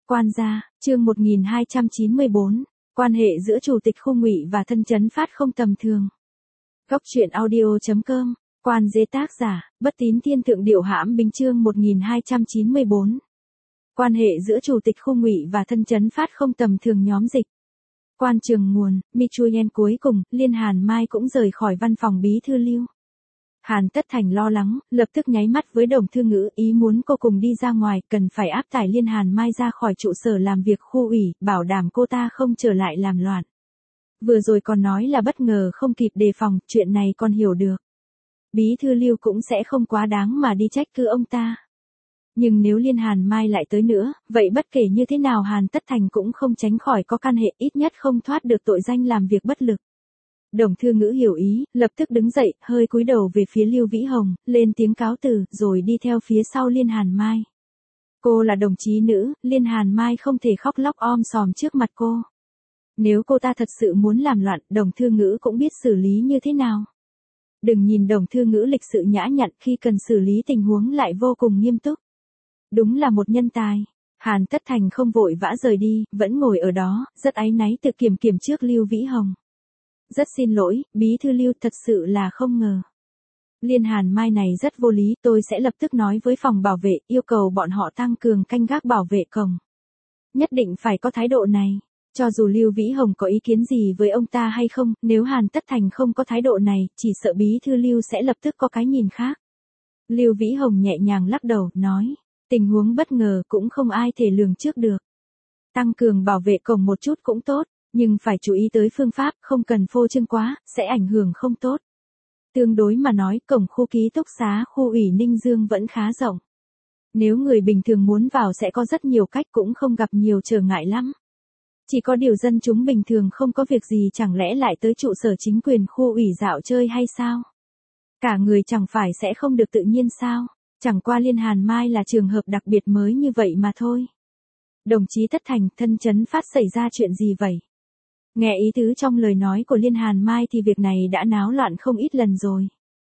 Quan gia, chương 1294, quan hệ giữa chủ tịch Khu Ngụy và Thân Chấn Phát không tầm thường. Góc truyện audio.com, Quan Dê tác giả, Bất Tín Thiên Thượng Điệu Hãm Bình chương 1294. Quan hệ giữa chủ tịch Khu Ngụy và Thân Chấn Phát không tầm thường nhóm dịch. Quan trường nguồn, Michuyen cuối cùng, Liên Hàn Mai cũng rời khỏi văn phòng bí thư Lưu. Hàn Tất Thành lo lắng, lập tức nháy mắt với Đồng Thư Ngữ, ý muốn cô cùng đi ra ngoài, cần phải áp tải Liên Hàn Mai ra khỏi trụ sở làm việc khu ủy, bảo đảm cô ta không trở lại làm loạn. Vừa rồi còn nói là bất ngờ không kịp đề phòng, chuyện này con hiểu được. Bí thư Lưu cũng sẽ không quá đáng mà đi trách cứ ông ta. Nhưng nếu Liên Hàn Mai lại tới nữa, vậy bất kể như thế nào Hàn Tất Thành cũng không tránh khỏi có căn hệ, ít nhất không thoát được tội danh làm việc bất lực. Đồng Thư Ngữ hiểu ý, lập tức đứng dậy, hơi cúi đầu về phía Lưu Vĩ Hồng, lên tiếng cáo từ, rồi đi theo phía sau Liên Hàn Mai. Cô là đồng chí nữ, Liên Hàn Mai không thể khóc lóc om sòm trước mặt cô. Nếu cô ta thật sự muốn làm loạn, Đồng Thư Ngữ cũng biết xử lý như thế nào. Đừng nhìn Đồng Thư Ngữ lịch sự nhã nhặn, khi cần xử lý tình huống lại vô cùng nghiêm túc. Đúng là một nhân tài. Hàn Tất Thành không vội vã rời đi, vẫn ngồi ở đó, rất áy náy tự kiểm trước Lưu Vĩ Hồng. Rất xin lỗi, bí thư Lưu, thật sự là không ngờ. Liên Hàn Mai này rất vô lý, tôi sẽ lập tức nói với phòng bảo vệ, yêu cầu bọn họ tăng cường canh gác bảo vệ cổng. Nhất định phải có thái độ này. Cho dù Lưu Vĩ Hồng có ý kiến gì với ông ta hay không, nếu Hàn Tất Thành không có thái độ này, chỉ sợ bí thư Lưu sẽ lập tức có cái nhìn khác. Lưu Vĩ Hồng nhẹ nhàng lắc đầu, nói, tình huống bất ngờ cũng không ai thể lường trước được. Tăng cường bảo vệ cổng một chút cũng tốt. Nhưng phải chú ý tới phương pháp, không cần phô trương quá, sẽ ảnh hưởng không tốt. Tương đối mà nói, cổng khu ký túc xá khu ủy Ninh Dương vẫn khá rộng. Nếu người bình thường muốn vào sẽ có rất nhiều cách, cũng không gặp nhiều trở ngại lắm. Chỉ có điều dân chúng bình thường không có việc gì chẳng lẽ lại tới trụ sở chính quyền khu ủy dạo chơi hay sao? Cả người chẳng phải sẽ không được tự nhiên sao? Chẳng qua Liên Hàn Mai là trường hợp đặc biệt mới như vậy mà thôi. Đồng chí Tất Thành, Thân Chấn Phát xảy ra chuyện gì vậy? Nghe ý tứ trong lời nói của Liên Hàn Mai thì việc này đã náo loạn không ít lần rồi.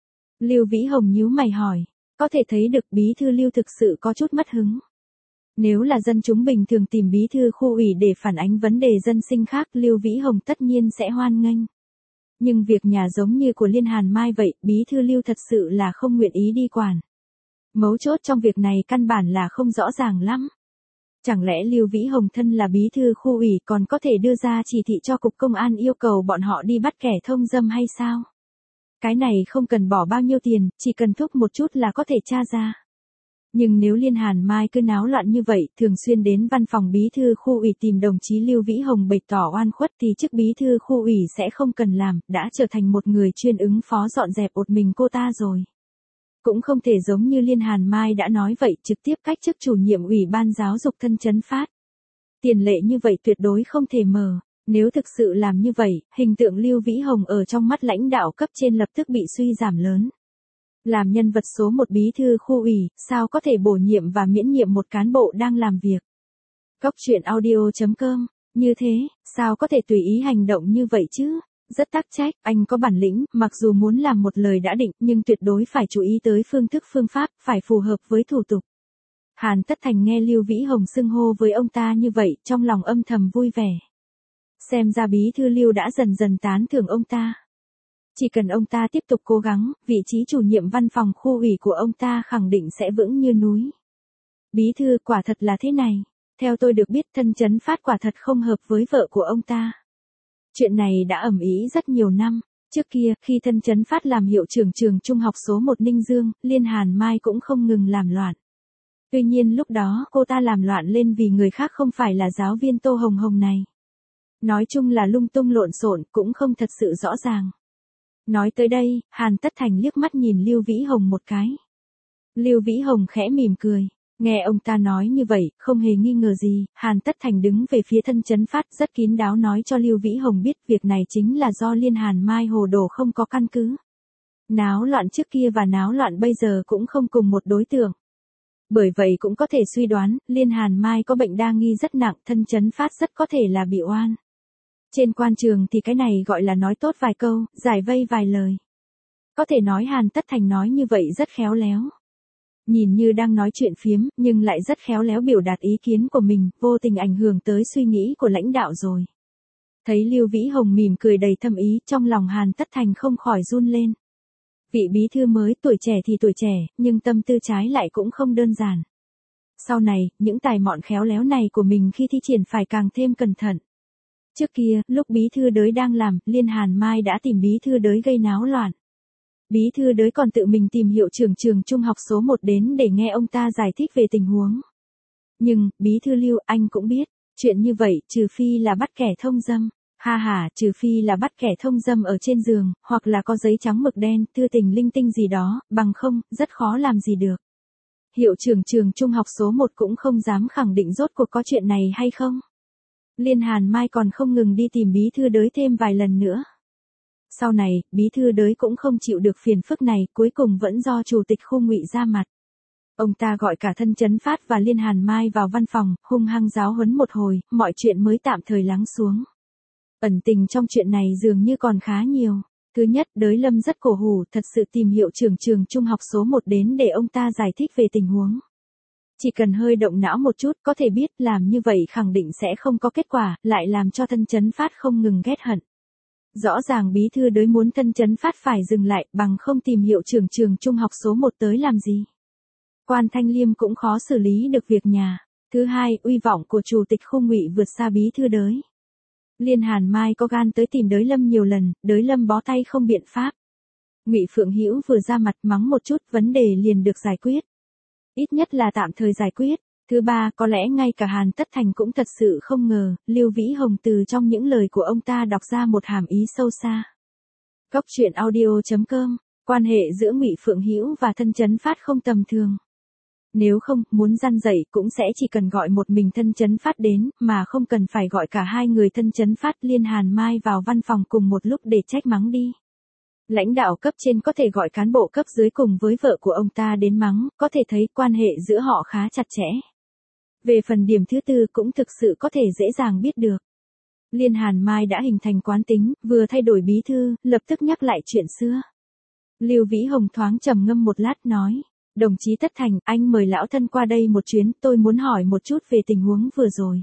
Lưu Vĩ Hồng nhíu mày hỏi, có thể thấy được bí thư Lưu thực sự có chút mất hứng. Nếu là dân chúng bình thường tìm bí thư khu ủy để phản ánh vấn đề dân sinh khác, Lưu Vĩ Hồng tất nhiên sẽ hoan nghênh. Nhưng việc nhà giống như của Liên Hàn Mai vậy, bí thư Lưu thật sự là không nguyện ý đi quản. Mấu chốt trong việc này căn bản là không rõ ràng lắm. Chẳng lẽ Lưu Vĩ Hồng thân là bí thư khu ủy còn có thể đưa ra chỉ thị cho cục công an yêu cầu bọn họ đi bắt kẻ thông dâm hay sao? Cái này không cần bỏ bao nhiêu tiền, chỉ cần thúc một chút là có thể tra ra. Nhưng nếu Liên Hàn Mai cứ náo loạn như vậy, thường xuyên đến văn phòng bí thư khu ủy tìm đồng chí Lưu Vĩ Hồng bày tỏ oan khuất thì chức bí thư khu ủy sẽ không cần làm, đã trở thành một người chuyên ứng phó dọn dẹp một mình cô ta rồi. Cũng không thể giống như Liên Hàn Mai đã nói vậy, trực tiếp cách chức chủ nhiệm Ủy ban giáo dục Thân Chấn Phát. Tiền lệ như vậy tuyệt đối không thể mở. Nếu thực sự làm như vậy, hình tượng Lưu Vĩ Hồng ở trong mắt lãnh đạo cấp trên lập tức bị suy giảm lớn. Làm nhân vật số một bí thư khu ủy, sao có thể bổ nhiệm và miễn nhiệm một cán bộ đang làm việc. Góc truyện audio.com, như thế, sao có thể tùy ý hành động như vậy chứ? Rất tắc trách, anh có bản lĩnh, mặc dù muốn làm một lời đã định, nhưng tuyệt đối phải chú ý tới phương thức phương pháp, phải phù hợp với thủ tục. Hàn Tất Thành nghe Lưu Vĩ Hồng xưng hô với ông ta như vậy, trong lòng âm thầm vui vẻ. Xem ra bí thư Lưu đã dần dần tán thưởng ông ta. Chỉ cần ông ta tiếp tục cố gắng, vị trí chủ nhiệm văn phòng khu ủy của ông ta khẳng định sẽ vững như núi. Bí thư, quả thật là thế này. Theo tôi được biết, Thân Chấn Phát quả thật không hợp với vợ của ông ta. Chuyện này đã ầm ĩ rất nhiều năm. Trước kia, khi Thân Chấn Phát làm hiệu trưởng trường trung học số 1 Ninh Dương, Liên Hàn Mai cũng không ngừng làm loạn. Tuy nhiên lúc đó, cô ta làm loạn lên vì người khác không phải là giáo viên Tô Hồng Hồng này. Nói chung là lung tung lộn xộn, cũng không thật sự rõ ràng. Nói tới đây, Hàn Tất Thành liếc mắt nhìn Lưu Vĩ Hồng một cái. Lưu Vĩ Hồng khẽ mỉm cười. Nghe ông ta nói như vậy, không hề nghi ngờ gì, Hàn Tất Thành đứng về phía Thân Chấn Phát rất kín đáo nói cho Lưu Vĩ Hồng biết việc này chính là do Liên Hàn Mai hồ đồ không có căn cứ. Náo loạn trước kia và náo loạn bây giờ cũng không cùng một đối tượng. Bởi vậy cũng có thể suy đoán, Liên Hàn Mai có bệnh đa nghi rất nặng, Thân Chấn Phát rất có thể là bị oan. Trên quan trường thì cái này gọi là nói tốt vài câu, giải vây vài lời. Có thể nói Hàn Tất Thành nói như vậy rất khéo léo. Nhìn như đang nói chuyện phiếm, nhưng lại rất khéo léo biểu đạt ý kiến của mình, vô tình ảnh hưởng tới suy nghĩ của lãnh đạo rồi. Thấy Lưu Vĩ Hồng mỉm cười đầy thâm ý, trong lòng Hàn Tất Thành không khỏi run lên. Vị bí thư mới tuổi trẻ thì tuổi trẻ, nhưng tâm tư trái lại cũng không đơn giản. Sau này, những tài mọn khéo léo này của mình khi thi triển phải càng thêm cẩn thận. Trước kia, lúc bí thư đới đang làm, Liên Hàn Mai đã tìm bí thư đới gây náo loạn. Bí thư đới còn tự mình tìm hiệu trưởng trường trung học số 1 đến để nghe ông ta giải thích về tình huống. Nhưng, bí thư Lưu, anh cũng biết, chuyện như vậy trừ phi là bắt kẻ thông dâm. Ha ha, trừ phi là bắt kẻ thông dâm ở trên giường, hoặc là có giấy trắng mực đen, thư tình linh tinh gì đó, bằng không, rất khó làm gì được. Hiệu trưởng trường trung học số 1 cũng không dám khẳng định rốt cuộc có chuyện này hay không. Liên Hàn Mai còn không ngừng đi tìm bí thư đới thêm vài lần nữa. Sau này, bí thư đới cũng không chịu được phiền phức này, cuối cùng vẫn do chủ tịch khu Ngụy ra mặt. Ông ta gọi cả thân Chấn Phát và Liên Hàn Mai vào văn phòng, hung hăng giáo huấn một hồi, mọi chuyện mới tạm thời lắng xuống. Ẩn tình trong chuyện này dường như còn khá nhiều. Thứ nhất, Đới Lâm rất cổ hủ, thật sự tìm hiệu trưởng trường trung học số 1 đến để ông ta giải thích về tình huống. Chỉ cần hơi động não một chút, có thể biết làm như vậy khẳng định sẽ không có kết quả, lại làm cho thân Chấn Phát không ngừng ghét hận. Rõ ràng bí thư Đới muốn thân Chấn Phát phải dừng lại, bằng không tìm hiệu trưởng trường trung học số 1 tới làm gì. Quan Thanh Liêm cũng khó xử lý được việc nhà. Thứ hai, uy vọng của chủ tịch khu Ngụy vượt xa bí thư Đới. Liên Hàn Mai có gan tới tìm Đới Lâm nhiều lần, Đới Lâm bó tay không biện pháp. Ngụy Phượng Hữu vừa ra mặt mắng một chút, vấn đề liền được giải quyết. Ít nhất là tạm thời giải quyết. Thứ ba, có lẽ ngay cả Hàn Tất Thành cũng thật sự không ngờ, Lưu Vĩ Hồng từ trong những lời của ông ta đọc ra một hàm ý sâu xa. Góc truyện audio.com, quan hệ giữa Ngụy Phượng Hữu và thân Chấn Phát không tầm thường. Nếu không, muốn răn dạy cũng sẽ chỉ cần gọi một mình thân Chấn Phát đến, mà không cần phải gọi cả hai người thân Chấn Phát Liên Hàn Mai vào văn phòng cùng một lúc để trách mắng đi. Lãnh đạo cấp trên có thể gọi cán bộ cấp dưới cùng với vợ của ông ta đến mắng, có thể thấy quan hệ giữa họ khá chặt chẽ. Về phần điểm thứ tư cũng thực sự có thể dễ dàng biết được. Liên Hàn Mai đã hình thành quán tính, vừa thay đổi bí thư, lập tức nhắc lại chuyện xưa. Lưu Vĩ Hồng thoáng trầm ngâm một lát nói. Đồng chí Tất Thành, anh mời lão thân qua đây một chuyến, tôi muốn hỏi một chút về tình huống vừa rồi.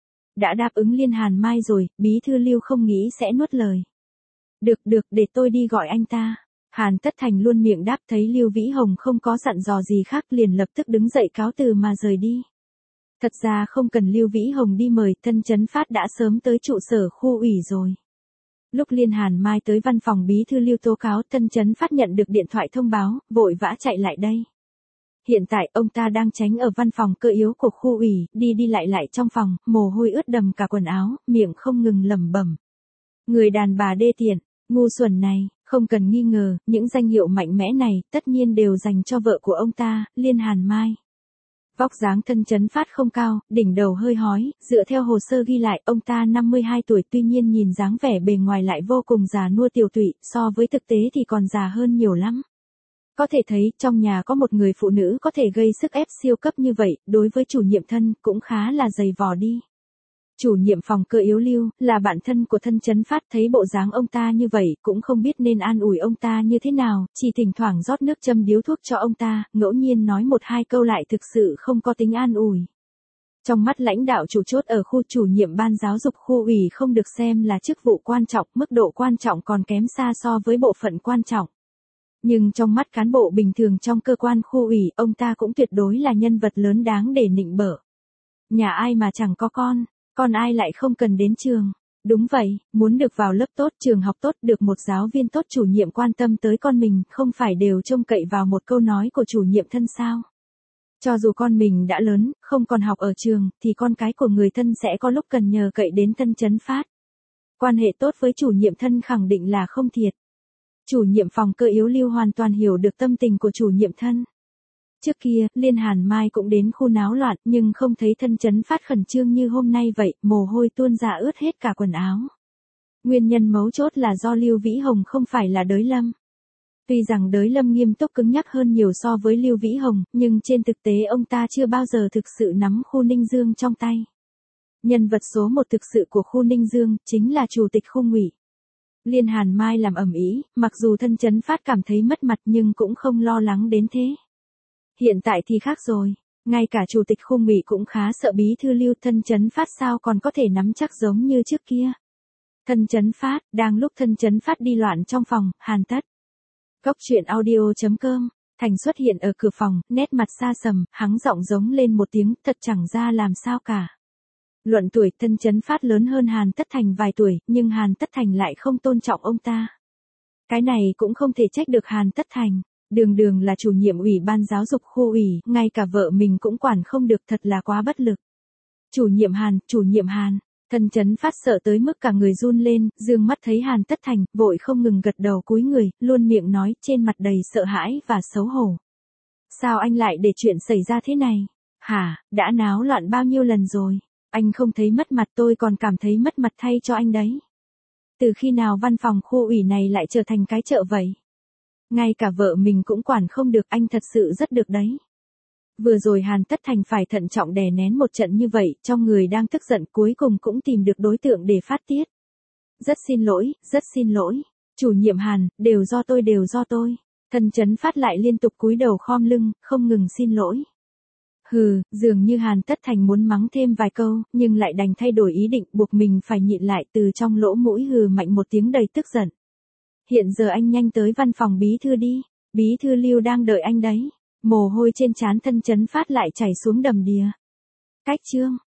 Đã đáp ứng Liên Hàn Mai rồi, bí thư Lưu không nghĩ sẽ nuốt lời. Được, để tôi đi gọi anh ta. Hàn Tất Thành luôn miệng đáp, thấy Lưu Vĩ Hồng không có dặn dò gì khác liền lập tức đứng dậy cáo từ mà rời đi. Thật ra không cần Lưu Vĩ Hồng đi mời, thân Chấn Phát đã sớm tới trụ sở khu ủy rồi. Lúc Liên Hàn Mai tới văn phòng bí thư Lưu tố cáo, thân Chấn Phát nhận được điện thoại thông báo, vội vã chạy lại đây. Hiện tại ông ta đang tránh ở văn phòng cơ yếu của khu ủy, đi lại trong phòng, mồ hôi ướt đầm cả quần áo, miệng không ngừng lẩm bẩm. Người đàn bà đê tiện, ngu xuẩn này, không cần nghi ngờ, những danh hiệu mạnh mẽ này, tất nhiên đều dành cho vợ của ông ta, Liên Hàn Mai. Vóc dáng thân Chấn Phát không cao, đỉnh đầu hơi hói, dựa theo hồ sơ ghi lại, ông ta 52 tuổi tuy nhiên nhìn dáng vẻ bề ngoài lại vô cùng già nua tiều tụy, so với thực tế thì còn già hơn nhiều lắm. Có thể thấy, trong nhà có một người phụ nữ có thể gây sức ép siêu cấp như vậy, đối với chủ nhiệm thân, cũng khá là dày vò đi. Chủ nhiệm phòng cơ yếu Lưu, là bạn thân của thân Chấn Phát, thấy bộ dáng ông ta như vậy, cũng không biết nên an ủi ông ta như thế nào, chỉ thỉnh thoảng rót nước châm điếu thuốc cho ông ta, ngẫu nhiên nói một hai câu lại thực sự không có tính an ủi. Trong mắt lãnh đạo chủ chốt ở khu chủ nhiệm ban giáo dục khu ủy không được xem là chức vụ quan trọng, mức độ quan trọng còn kém xa so với bộ phận quan trọng. Nhưng trong mắt cán bộ bình thường trong cơ quan khu ủy, ông ta cũng tuyệt đối là nhân vật lớn đáng để nịnh bợ. Nhà ai mà chẳng có con ai lại không cần đến trường. Đúng vậy, muốn được vào lớp tốt, trường học tốt, được một giáo viên tốt, chủ nhiệm quan tâm tới con mình, không phải đều trông cậy vào một câu nói của chủ nhiệm thân sao? Cho dù con mình đã lớn, không còn học ở trường, thì con cái của người thân sẽ có lúc cần nhờ cậy đến thân Chấn Phát. Quan hệ tốt với chủ nhiệm thân khẳng định là không thiệt. Chủ nhiệm phòng cơ yếu Lưu hoàn toàn hiểu được tâm tình của chủ nhiệm thân. Trước kia, Liên Hàn Mai cũng đến khu náo loạn, nhưng không thấy thân Chấn Phát khẩn trương như hôm nay vậy, mồ hôi tuôn ra ướt hết cả quần áo. Nguyên nhân mấu chốt là do Lưu Vĩ Hồng không phải là Đới Lâm. Tuy rằng Đới Lâm nghiêm túc cứng nhắc hơn nhiều so với Lưu Vĩ Hồng, nhưng trên thực tế ông ta chưa bao giờ thực sự nắm khu Ninh Dương trong tay. Nhân vật số 1 thực sự của khu Ninh Dương, chính là chủ tịch khu Ngụy. Liên Hàn Mai làm ầm ĩ, mặc dù thân Chấn Phát cảm thấy mất mặt nhưng cũng không lo lắng đến thế. Hiện tại thì khác rồi. Ngay cả chủ tịch Khu ủy cũng khá sợ bí thư Lưu. Thân Chấn Phát sao còn có thể nắm chắc giống như trước kia. Thân Chấn Phát, đang lúc Thân Chấn Phát đi loạn trong phòng, Hàn Tất. Góc truyện audio.com, Thành xuất hiện ở cửa phòng, nét mặt xa sầm, hắng giọng giống lên một tiếng, thật chẳng ra làm sao cả. Luận tuổi Thân Chấn Phát lớn hơn Hàn Tất Thành vài tuổi, nhưng Hàn Tất Thành lại không tôn trọng ông ta. Cái này cũng không thể trách được Hàn Tất Thành. Đường đường là chủ nhiệm ủy ban giáo dục khu ủy, ngay cả vợ mình cũng quản không được, thật là quá bất lực. Chủ nhiệm Hàn, Thân Chấn Phát sợ tới mức cả người run lên, dương mắt thấy Hàn Tất Thành, vội không ngừng gật đầu cúi người, luôn miệng nói, trên mặt đầy sợ hãi và xấu hổ. Sao anh lại để chuyện xảy ra thế này? Hả, đã náo loạn bao nhiêu lần rồi? Anh không thấy mất mặt, tôi còn cảm thấy mất mặt thay cho anh đấy. Từ khi nào văn phòng khu ủy này lại trở thành cái chợ vậy? Ngay cả vợ mình cũng quản không được, anh thật sự rất được đấy. Vừa rồi Hàn Tất Thành phải thận trọng đè nén một trận như vậy, trong người đang tức giận cuối cùng cũng tìm được đối tượng để phát tiết. Rất xin lỗi, chủ nhiệm Hàn, đều do tôi. Thân Chấn Phát lại liên tục cúi đầu khom lưng, không ngừng xin lỗi. Hừ, dường như Hàn Tất Thành muốn mắng thêm vài câu, nhưng lại đành thay đổi ý định, buộc mình phải nhịn lại, từ trong lỗ mũi hừ mạnh một tiếng đầy tức giận. Hiện giờ anh nhanh tới văn phòng bí thư đi, bí thư Lưu đang đợi anh đấy. Mồ hôi trên trán Thân Chấn Phát lại chảy xuống đầm đìa. Cách chương